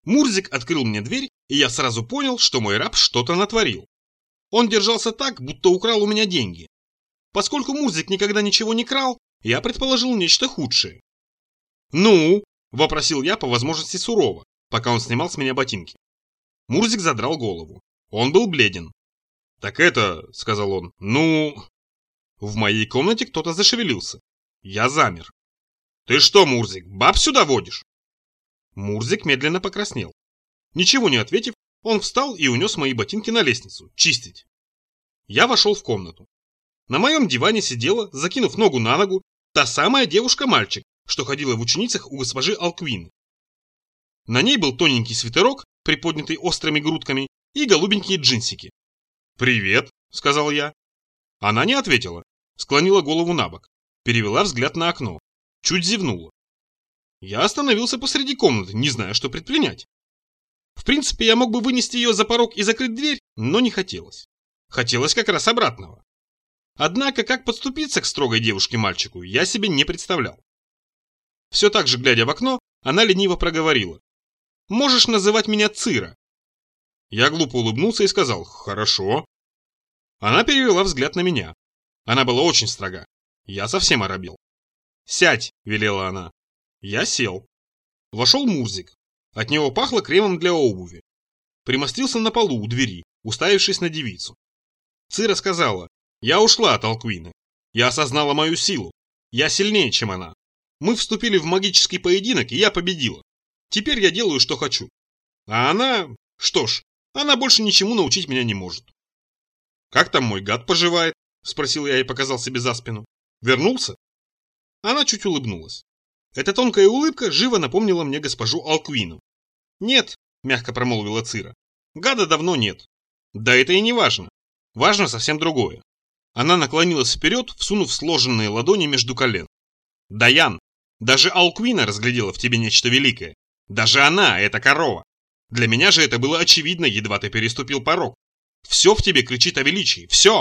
Мурзик открыл мне дверь, и я сразу понял, что мой раб что-то натворил. Он держался так, будто украл у меня деньги. Поскольку Мурзик никогда ничего не крал, я предположил нечто худшее. «Ну?» – вопросил я по возможности сурово, пока он снимал с меня ботинки. Мурзик задрал голову. Он был бледен. «Так это», – сказал он, – «ну...» В моей комнате кто-то зашевелился. Я замер. «Ты что, Мурзик, баб сюда водишь?» Мурзик медленно покраснел. Ничего не ответив, он встал и унес мои ботинки на лестницу, чистить. Я вошел в комнату. На моем диване сидела, закинув ногу на ногу, та самая девушка-мальчик, что ходила в ученицах у госпожи Алквины. На ней был тоненький свитерок, приподнятый острыми грудками, и голубенькие джинсики. «Привет», — сказал я. Она не ответила, склонила голову на бок, перевела взгляд на окно, чуть зевнула. Я остановился посреди комнаты, не зная, что предпринять. В принципе, я мог бы вынести ее за порог и закрыть дверь, но не хотелось. Хотелось как раз обратного. Однако, как подступиться к строгой девушке-мальчику, я себе не представлял. Все так же, глядя в окно, она лениво проговорила. «Можешь называть меня Цира». Я глупо улыбнулся и сказал «Хорошо». Она перевела взгляд на меня. Она была очень строга. Я совсем оробел. «Сядь», — велела она. Я сел. Вошел Мурзик. От него пахло кремом для обуви. Примостился на полу у двери, уставившись на девицу. Цира сказала: «Я ушла от Алквины. Я осознала мою силу. Я сильнее, чем она. Мы вступили в магический поединок, и я победила. Теперь я делаю, что хочу. А она... Что ж, она больше ничему научить меня не может». «Как там мой гад поживает?» — спросил я и показал себе за спину. «Вернулся?» Она чуть улыбнулась. Эта тонкая улыбка живо напомнила мне госпожу Алквину. «Нет», — мягко промолвила Цира, — «гада давно нет». «Да это и не важно. Важно совсем другое». Она наклонилась вперед, всунув сложенные ладони между колен. «Даян, даже Алквина разглядела в тебе нечто великое. Даже она, эта корова. Для меня же это было очевидно, едва ты переступил порог. Все в тебе кричит о величии, все!»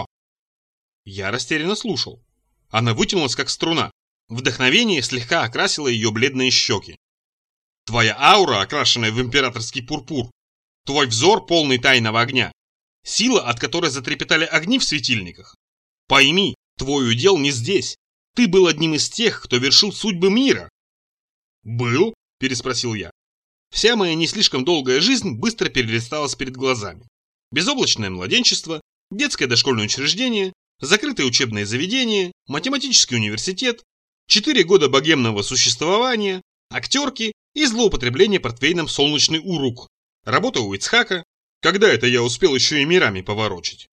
Я растерянно слушал. Она вытянулась, как струна. Вдохновение слегка окрасило ее бледные щеки. «Твоя аура, окрашенная в императорский пурпур. Твой взор, полный тайного огня. Сила, от которой затрепетали огни в светильниках. Пойми, твой удел не здесь. Ты был одним из тех, кто вершил судьбы мира». «Был?» – переспросил я. Вся моя не слишком долгая жизнь быстро перелисталась перед глазами. Безоблачное младенчество, детское дошкольное учреждение, закрытое учебное заведение, математический университет, 4 года богемного существования, актерки и злоупотребление портвейном «Солнечный Урук», работа у Ицхака. Когда это я успел еще и мирами поворочить?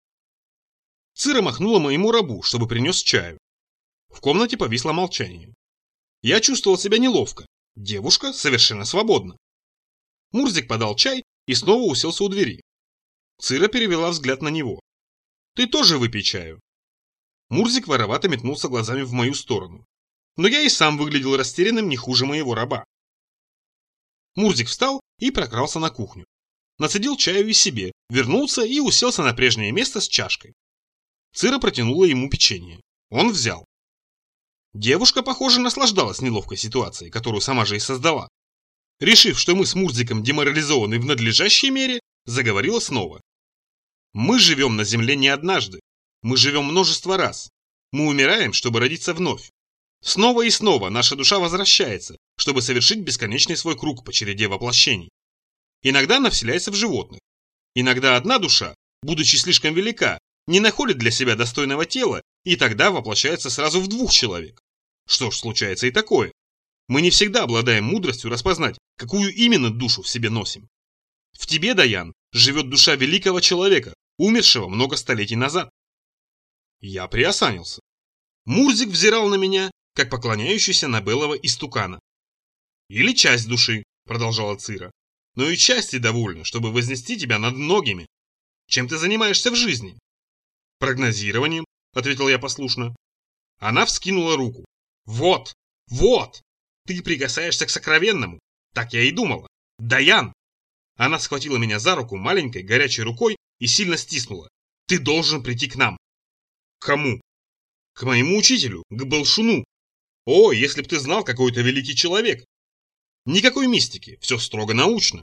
Цира махнула моему рабу, чтобы принес чаю. В комнате повисло молчание. Я чувствовал себя неловко. Девушка совершенно свободна. Мурзик подал чай и снова уселся у двери. Цира перевела взгляд на него. «Ты тоже выпей чаю». Мурзик воровато метнулся глазами в мою сторону. Но я и сам выглядел растерянным не хуже моего раба. Мурзик встал и прокрался на кухню. Нацедил чаю и себе, вернулся и уселся на прежнее место с чашкой. Цира протянула ему печенье. Он взял. Девушка, похоже, наслаждалась неловкой ситуацией, которую сама же и создала. Решив, что мы с Мурзиком деморализованы в надлежащей мере, заговорила снова. «Мы живем на земле не однажды. Мы живем множество раз. Мы умираем, чтобы родиться вновь. Снова и снова наша душа возвращается, чтобы совершить бесконечный свой круг по череде воплощений. Иногда она вселяется в животных. Иногда одна душа, будучи слишком велика, не находит для себя достойного тела и тогда воплощается сразу в 2 человек. Что ж, случается и такое. Мы не всегда обладаем мудростью распознать, какую именно душу в себе носим. В тебе, Даян, живет душа великого человека, умершего много столетий назад». Я приосанился. Мурзик взирал на меня, как поклоняющийся на белого истукана. «Или часть души», — продолжала Цира. «Но и части довольно, чтобы вознести тебя над многими. Чем ты занимаешься в жизни?» «Прогнозированием», — ответил я послушно. Она вскинула руку. «Вот, вот! Ты прикасаешься к сокровенному. Так я и думала. Даян!» Она схватила меня за руку маленькой горячей рукой и сильно стиснула. «Ты должен прийти к нам». «К кому?» «К моему учителю, к Балшуну. О, если б ты знал, какой это великий человек!» «Никакой мистики, все строго научно.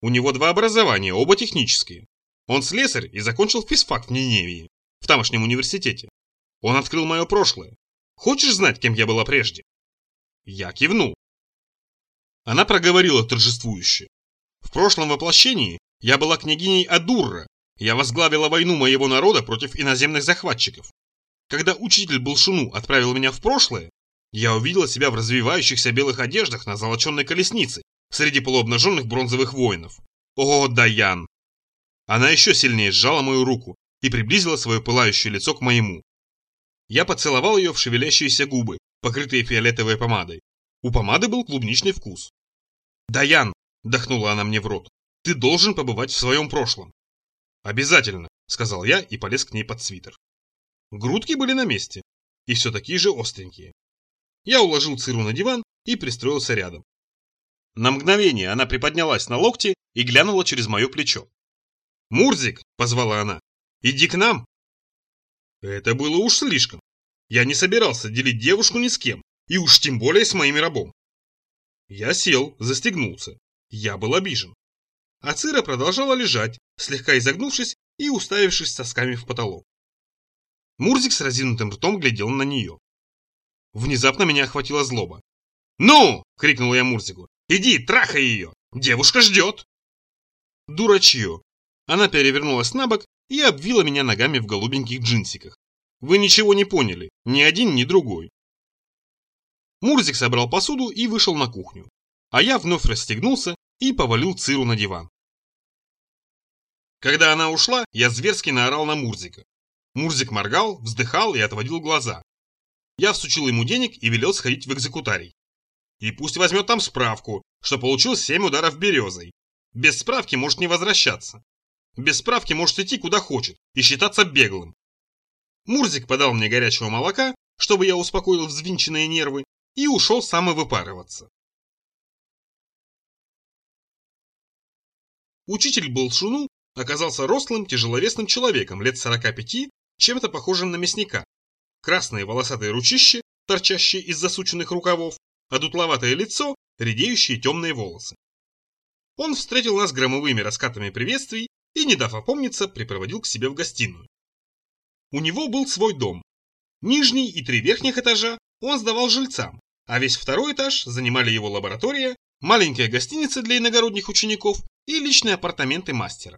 У него 2 образования, оба технические. Он слесарь и закончил физфак в Ниневии, в тамошнем университете. Он открыл мое прошлое. Хочешь знать, кем я была прежде? Я кивнул. Она проговорила торжествующе. В прошлом воплощении я была княгиней Адурра. Я возглавила войну моего народа против иноземных захватчиков. Когда учитель Болшуну отправил меня в прошлое, я увидела себя в развивающихся белых одеждах на золоченной колеснице среди полуобнаженных бронзовых воинов. О, Даян! Она еще сильнее сжала мою руку и приблизила свое пылающее лицо к моему. Я поцеловал ее в шевелящиеся губы, покрытые фиолетовой помадой. У помады был клубничный вкус. «Даян!» – вдохнула она мне в рот. «Ты должен побывать в своем прошлом». «Обязательно», – сказал я и полез к ней под свитер. Грудки были на месте, и все такие же остренькие. Я уложил Циру на диван и пристроился рядом. На мгновение она приподнялась на локте и глянула через мое плечо. «Мурзик!» – позвала она. «Иди к нам!» Это было уж слишком. Я не собирался делить девушку ни с кем, и уж тем более с моим рабом. Я сел, застегнулся. Я был обижен. А Цира продолжала лежать, слегка изогнувшись и уставившись сосками в потолок. Мурзик с разинутым ртом глядел на нее. Внезапно меня охватила злоба. «Ну!» – крикнул я Мурзику. «Иди, трахай ее! Девушка ждет!» Дурачье. Она перевернулась на бок и обвила меня ногами в голубеньких джинсиках. Вы ничего не поняли, ни один, ни другой. Мурзик собрал посуду и вышел на кухню. А я вновь расстегнулся и повалил Циру на диван. Когда она ушла, я зверски наорал на Мурзика. Мурзик моргал, вздыхал и отводил глаза. Я всучил ему денег и велел сходить в экзекутарий. И пусть возьмет там справку, что получил 7 ударов березой. Без справки может не возвращаться. Без справки может идти куда хочет и считаться беглым. Мурзик подал мне горячего молока, чтобы я успокоил взвинченные нервы, и ушел самовыпарываться. Учитель Болшуну оказался рослым, тяжеловесным человеком лет 45, чем-то похожим на мясника. Красные волосатые ручища, торчащие из засученных рукавов, а дутловатое лицо, редеющие темные волосы. Он встретил нас громовыми раскатами приветствий и, не дав опомниться, припроводил к себе в гостиную. У него был свой дом. Нижний и 3 верхних этажа он сдавал жильцам, а весь 2-й этаж занимали его лаборатория, маленькая гостиница для иногородних учеников и личные апартаменты мастера.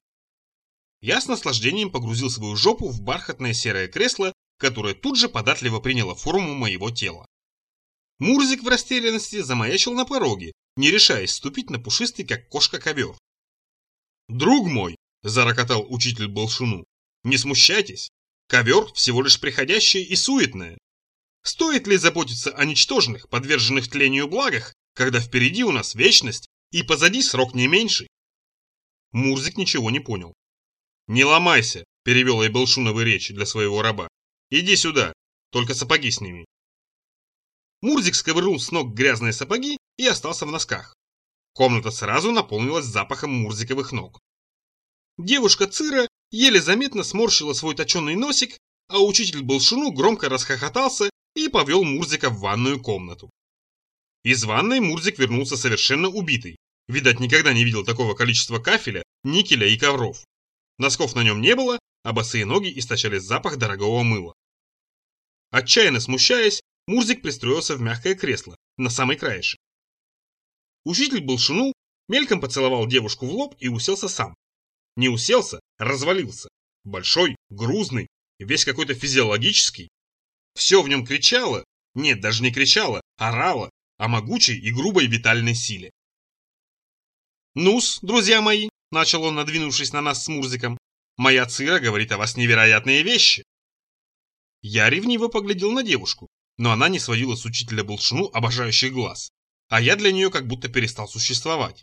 Я с наслаждением погрузил свою жопу в бархатное серое кресло, которое тут же податливо приняло форму моего тела. Мурзик в растерянности замаячил на пороге, не решаясь ступить на пушистый, как кошка, ковер. «Друг мой!» – зарокотал учитель Болшуну. «Не смущайтесь! Ковер всего лишь приходящее и суетное. Стоит ли заботиться о ничтожных, подверженных тлению благах, когда впереди у нас вечность и позади срок не меньший?» Мурзик ничего не понял. «Не ломайся!» – перевел я Болшуновы речи для своего раба. «Иди сюда, только сапоги сними». Мурзик сковырнул с ног грязные сапоги и остался в носках. Комната сразу наполнилась запахом мурзиковых ног. Девушка Цира еле заметно сморщила свой точеный носик, а учитель Болшуну громко расхохотался и повел Мурзика в ванную комнату. Из ванной Мурзик вернулся совершенно убитый. Видать, никогда не видел такого количества кафеля, никеля и ковров. Носков на нем не было, а босые ноги источали запах дорогого мыла. Отчаянно смущаясь, Мурзик пристроился в мягкое кресло, на самый краешек. Учитель Болшуну мельком поцеловал девушку в лоб и уселся сам. Не уселся, развалился. Большой, грузный, весь какой-то физиологический. Все в нем кричало, нет, даже не кричало, орало о могучей и грубой витальной силе. «Ну-с, друзья мои», — начал он, надвинувшись на нас с Мурзиком, — «моя Цира говорит о вас невероятные вещи». Я ревниво поглядел на девушку, но она не сводила с учителя Болшуну обожающих глаз, а я для нее как будто перестал существовать.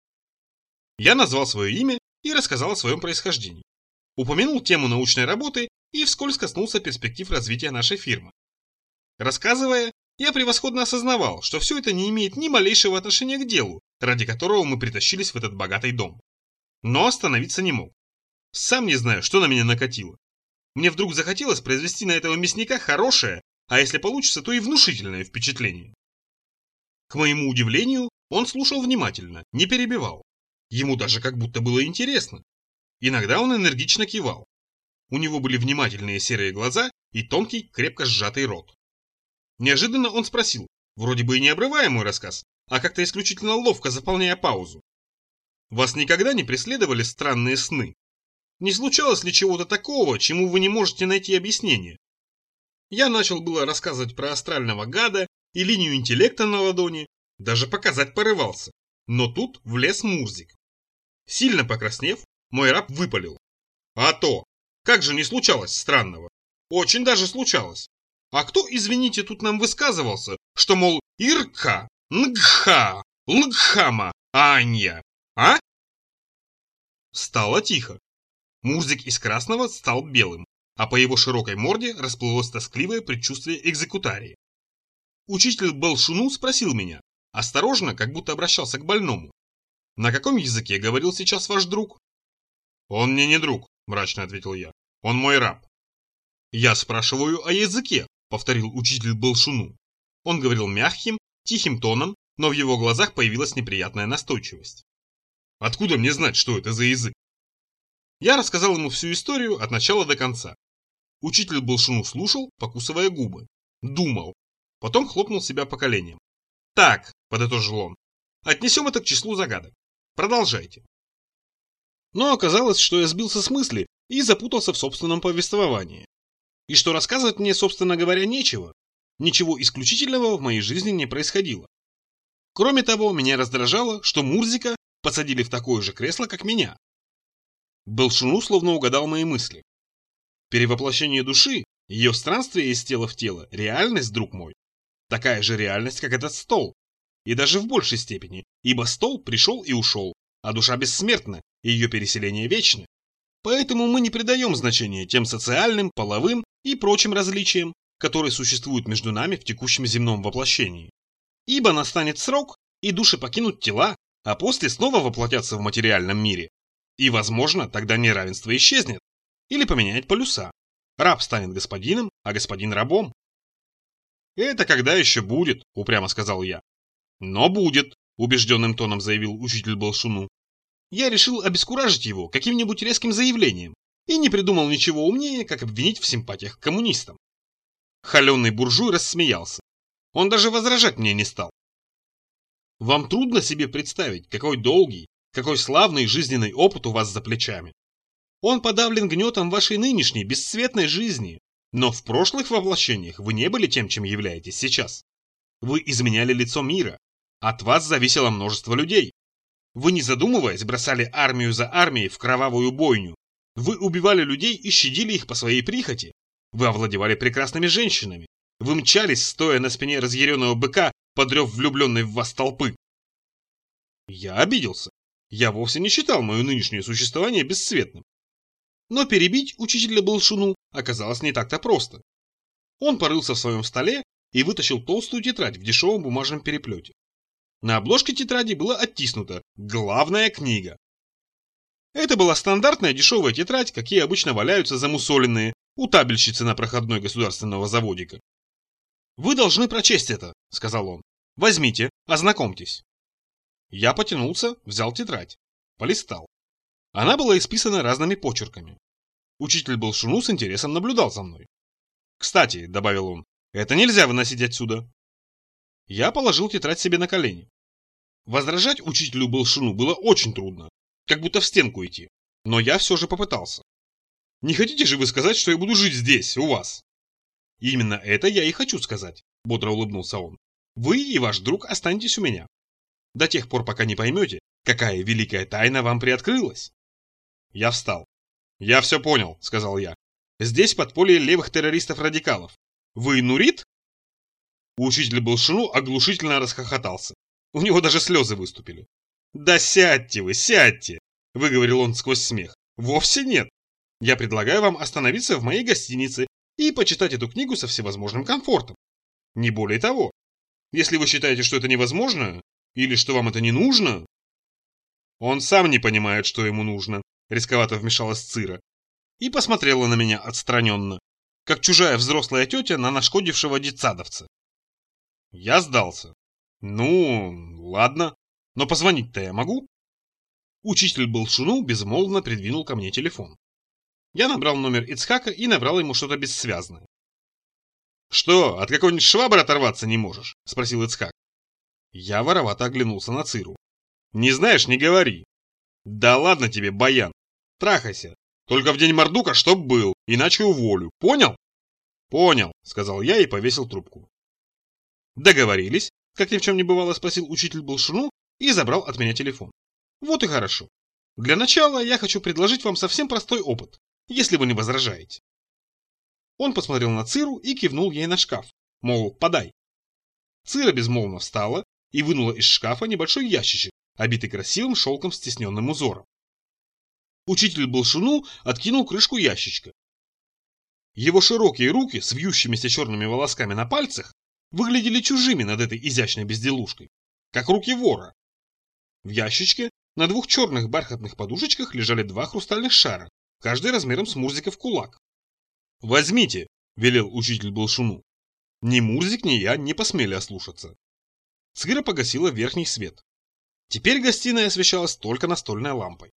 Я назвал свое имя и рассказал о своем происхождении. Упомянул тему научной работы и вскользь коснулся перспектив развития нашей фирмы. Рассказывая, я превосходно осознавал, что все это не имеет ни малейшего отношения к делу, ради которого мы притащились в этот богатый дом. Но остановиться не мог. Сам не знаю, что на меня накатило. Мне вдруг захотелось произвести на этого мясника хорошее, а если получится, то и внушительное впечатление. К моему удивлению, он слушал внимательно, не перебивал. Ему даже как будто было интересно. Иногда он энергично кивал. У него были внимательные серые глаза и тонкий, крепко сжатый рот. Неожиданно он спросил, вроде бы и не обрывая мой рассказ, а как-то исключительно ловко заполняя паузу. Вас никогда не преследовали странные сны? Не случалось ли чего-то такого, чему вы не можете найти объяснение? Я начал было рассказывать про астрального гада и линию интеллекта на ладони, даже показать порывался. Но тут влез Мурзик. Сильно покраснев, мой раб выпалил. А то! Как же не случалось странного? Очень даже случалось. А кто, извините, тут нам высказывался, что, мол, Ирка, Нгха, Лгхама, Анья, а? Стало тихо. Мурзик из красного стал белым, а по его широкой морде расплылось тоскливое предчувствие экзекутарии. Учитель Балшуну спросил меня, осторожно, как будто обращался к больному. На каком языке говорил сейчас ваш друг? Он мне не друг, мрачно ответил я. Он мой раб. Я спрашиваю о языке, повторил учитель Балшуну. Он говорил мягким, тихим тоном, но в его глазах появилась неприятная настойчивость. Откуда мне знать, что это за язык? Я рассказал ему всю историю от начала до конца. Учитель Балшуну слушал, покусывая губы. Думал. Потом хлопнул себя по коленям. Так, подытожил он, отнесем это к числу загадок. Продолжайте. Но оказалось, что я сбился с мысли и запутался в собственном повествовании. И что рассказывать мне, собственно говоря, нечего. Ничего исключительного в моей жизни не происходило. Кроме того, меня раздражало, что Мурзика посадили в такое же кресло, как меня. Балшуну словно угадал мои мысли. Перевоплощение души, ее странствие из тела в тело, реальность, друг мой. Такая же реальность, как этот стол. И даже в большей степени, ибо стол пришел и ушел, а душа бессмертна, и ее переселение вечно. Поэтому мы не придаем значения тем социальным, половым и прочим различиям, которые существуют между нами в текущем земном воплощении. Ибо настанет срок, и души покинут тела, а после снова воплотятся в материальном мире. И, возможно, тогда неравенство исчезнет. Или поменяет полюса. Раб станет господином, а господин рабом. «Это когда еще будет», — упрямо сказал я. «Но будет», — убежденным тоном заявил учитель Балшуну. Я решил обескуражить его каким-нибудь резким заявлением и не придумал ничего умнее, как обвинить в симпатиях к коммунистам. Холеный буржуй рассмеялся. Он даже возражать мне не стал. Вам трудно себе представить, какой долгий, какой славный жизненный опыт у вас за плечами. Он подавлен гнетом вашей нынешней бесцветной жизни, но в прошлых воплощениях вы не были тем, чем являетесь сейчас. Вы изменяли лицо мира. От вас зависело множество людей. Вы, не задумываясь, бросали армию за армией в кровавую бойню. Вы убивали людей и щадили их по своей прихоти. Вы овладевали прекрасными женщинами. Вы мчались, стоя на спине разъяренного быка, под рев влюбленной в вас толпы. Я обиделся. Я вовсе не считал мое нынешнее существование бесцветным. Но перебить учителя Балшуну оказалось не так-то просто. Он порылся в своем столе и вытащил толстую тетрадь в дешевом бумажном переплете. На обложке тетради было оттиснуто «Главная книга». Это была стандартная дешевая тетрадь, какие обычно валяются замусоленные у табельщицы на проходной государственного заводика. «Вы должны прочесть это», — сказал он. «Возьмите, ознакомьтесь». Я потянулся, взял тетрадь, полистал. Она была исписана разными почерками. Учитель Балшуну с интересом наблюдал за мной. «Кстати», — добавил он, — «это нельзя выносить отсюда». Я положил тетрадь себе на колени. Возражать учителю Балшуну было очень трудно, как будто в стенку идти, но я все же попытался. «Не хотите же вы сказать, что я буду жить здесь, у вас?» «Именно это я и хочу сказать», — бодро улыбнулся он. «Вы и ваш друг останетесь у меня. До тех пор, пока не поймете, какая великая тайна вам приоткрылась». Я встал. «Я все понял», — сказал я. «Здесь подполье левых террористов-радикалов. Вы Нурит?» Учитель Балшуну оглушительно расхохотался. У него даже слезы выступили. «Да сядьте вы, сядьте!» — выговорил он сквозь смех. «Вовсе нет. Я предлагаю вам остановиться в моей гостинице и почитать эту книгу со всевозможным комфортом. Не более того. Если вы считаете, что это невозможно, или что вам это не нужно...» «Он сам не понимает, что ему нужно», — рисковато вмешалась Цира. И посмотрела на меня отстраненно, как чужая взрослая тетя на нашкодившего детсадовца. Я сдался. «Ну, ладно. Но позвонить-то я могу?» Учитель Болшуну безмолвно придвинул ко мне телефон. Я набрал номер Ицхака и набрал ему что-то бессвязное. «Что, от какой-нибудь швабры оторваться не можешь?» – спросил Ицхак. Я воровато оглянулся на Циру. «Не знаешь, не говори». «Да ладно тебе, Баян. Трахайся. Только в день Мордука чтоб был, иначе уволю. Понял?» «Понял», – сказал я и повесил трубку. «Договорились?» – как ни в чем не бывало, спросил учитель Болшуну и забрал от меня телефон. «Вот и хорошо. Для начала я хочу предложить вам совсем простой опыт, если вы не возражаете». Он посмотрел на Циру и кивнул ей на шкаф, мол, подай. Цира безмолвно встала и вынула из шкафа небольшой ящичек, обитый красивым шелком с тисненным узором. Учитель Болшуну откинул крышку ящичка. Его широкие руки с вьющимися черными волосками на пальцах выглядели чужими над этой изящной безделушкой, как руки вора. В ящичке на двух черных бархатных подушечках лежали два хрустальных шара, каждый размером с Мурзика в кулак. «Возьмите», – велел учитель Болшуну. Ни Мурзик, ни я не посмели ослушаться. Цира погасила верхний свет. Теперь гостиная освещалась только настольной лампой.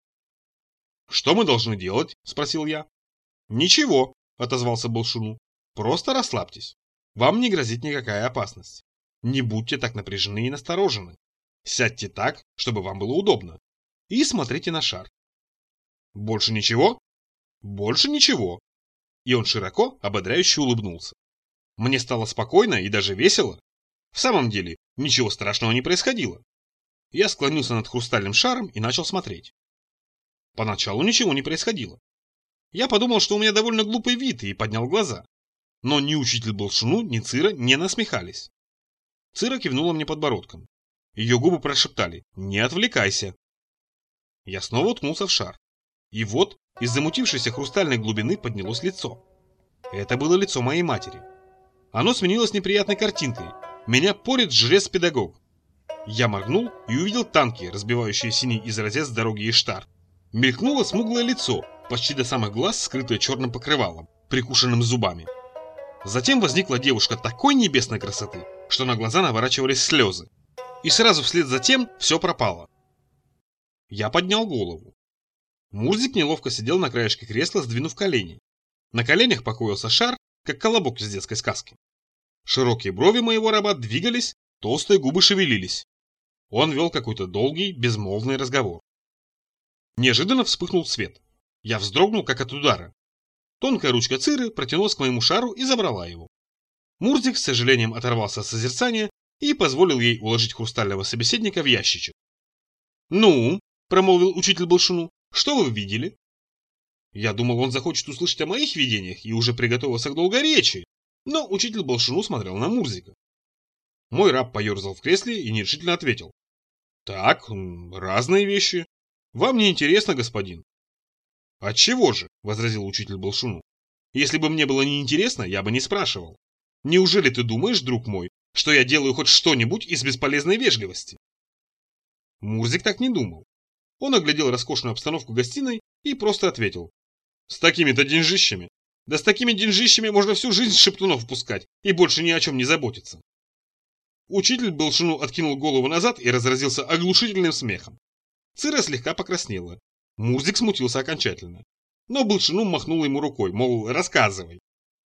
«Что мы должны делать?» – спросил я. «Ничего», – отозвался Болшуну. «Просто расслабьтесь. Вам не грозит никакая опасность. Не будьте так напряжены и насторожены. Сядьте так, чтобы вам было удобно. И смотрите на шар». «Больше ничего?» «Больше ничего». И он широко, ободряюще улыбнулся. Мне стало спокойно и даже весело. В самом деле, ничего страшного не происходило. Я склонился над хрустальным шаром и начал смотреть. Поначалу ничего не происходило. Я подумал, что у меня довольно глупый вид, и поднял глаза. Но ни учитель Болшуну, ни Цира не насмехались. Цира кивнула мне подбородком. Ее губы прошептали: «Не отвлекайся». Я снова уткнулся в шар. И вот из замутившейся хрустальной глубины поднялось лицо. Это было лицо моей матери. Оно сменилось неприятной картинкой. Меня порет жрец-педагог. Я моргнул и увидел танки, разбивающие синий изразец дороги Иштар. Мелькнуло смуглое лицо, почти до самых глаз, скрытое черным покрывалом, прикушенным зубами. Затем возникла девушка такой небесной красоты, что на глаза наворачивались слезы. И сразу вслед за тем все пропало. Я поднял голову. Мурзик неловко сидел на краешке кресла, сдвинув колени. На коленях покоился шар, как колобок из детской сказки. Широкие брови моего раба двигались, толстые губы шевелились. Он вел какой-то долгий, безмолвный разговор. Неожиданно вспыхнул свет. Я вздрогнул, как от удара. Тонкая ручка Циры протянулась к моему шару и забрала его. Мурзик с сожалением оторвался от созерцания и позволил ей уложить хрустального собеседника в ящичек. «Ну?» – промолвил учитель Болшуну. «Что вы видели?» Я думал, он захочет услышать о моих видениях и уже приготовился к долгой речи, но учитель Болшуну смотрел на Мурзика. Мой раб поерзал в кресле и нерешительно ответил: «Так, разные вещи. Вам не интересно, господин?» «Отчего же?» – возразил учитель Болшуну. «Если бы мне было неинтересно, я бы не спрашивал. Неужели ты думаешь, друг мой, что я делаю хоть что-нибудь из бесполезной вежливости?» Мурзик так не думал. Он оглядел роскошную обстановку гостиной и просто ответил: «С такими-то деньжищами. Да с такими деньжищами можно всю жизнь шептунов пускать и больше ни о чем не заботиться». Учитель Болшуну откинул голову назад и разразился оглушительным смехом. Цира слегка покраснела. Мурзик смутился окончательно. Но Болшуну махнул ему рукой, мол, рассказывай.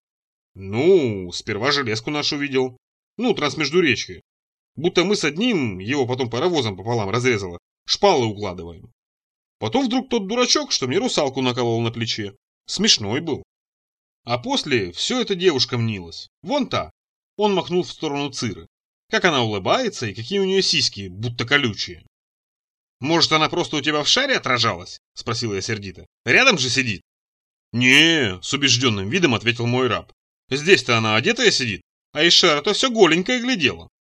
«Ну, сперва железку нашу видел. Ну, трансмеждуречье. Будто мы с одним, его потом паровозом пополам разрезало, шпалы укладываем. Потом вдруг тот дурачок, что мне русалку наколол на плече. Смешной был. А после все это девушка мнилась. Вон та». Он махнул в сторону Циры. Как она улыбается и какие у нее сиськи, будто колючие. «Может, она просто у тебя в шаре отражалась?» – спросила я сердито. «Рядом же сидит». «Не», – с убежденным видом ответил мой раб. «Здесь-то она одетая сидит, а из шара-то все голенькое глядела».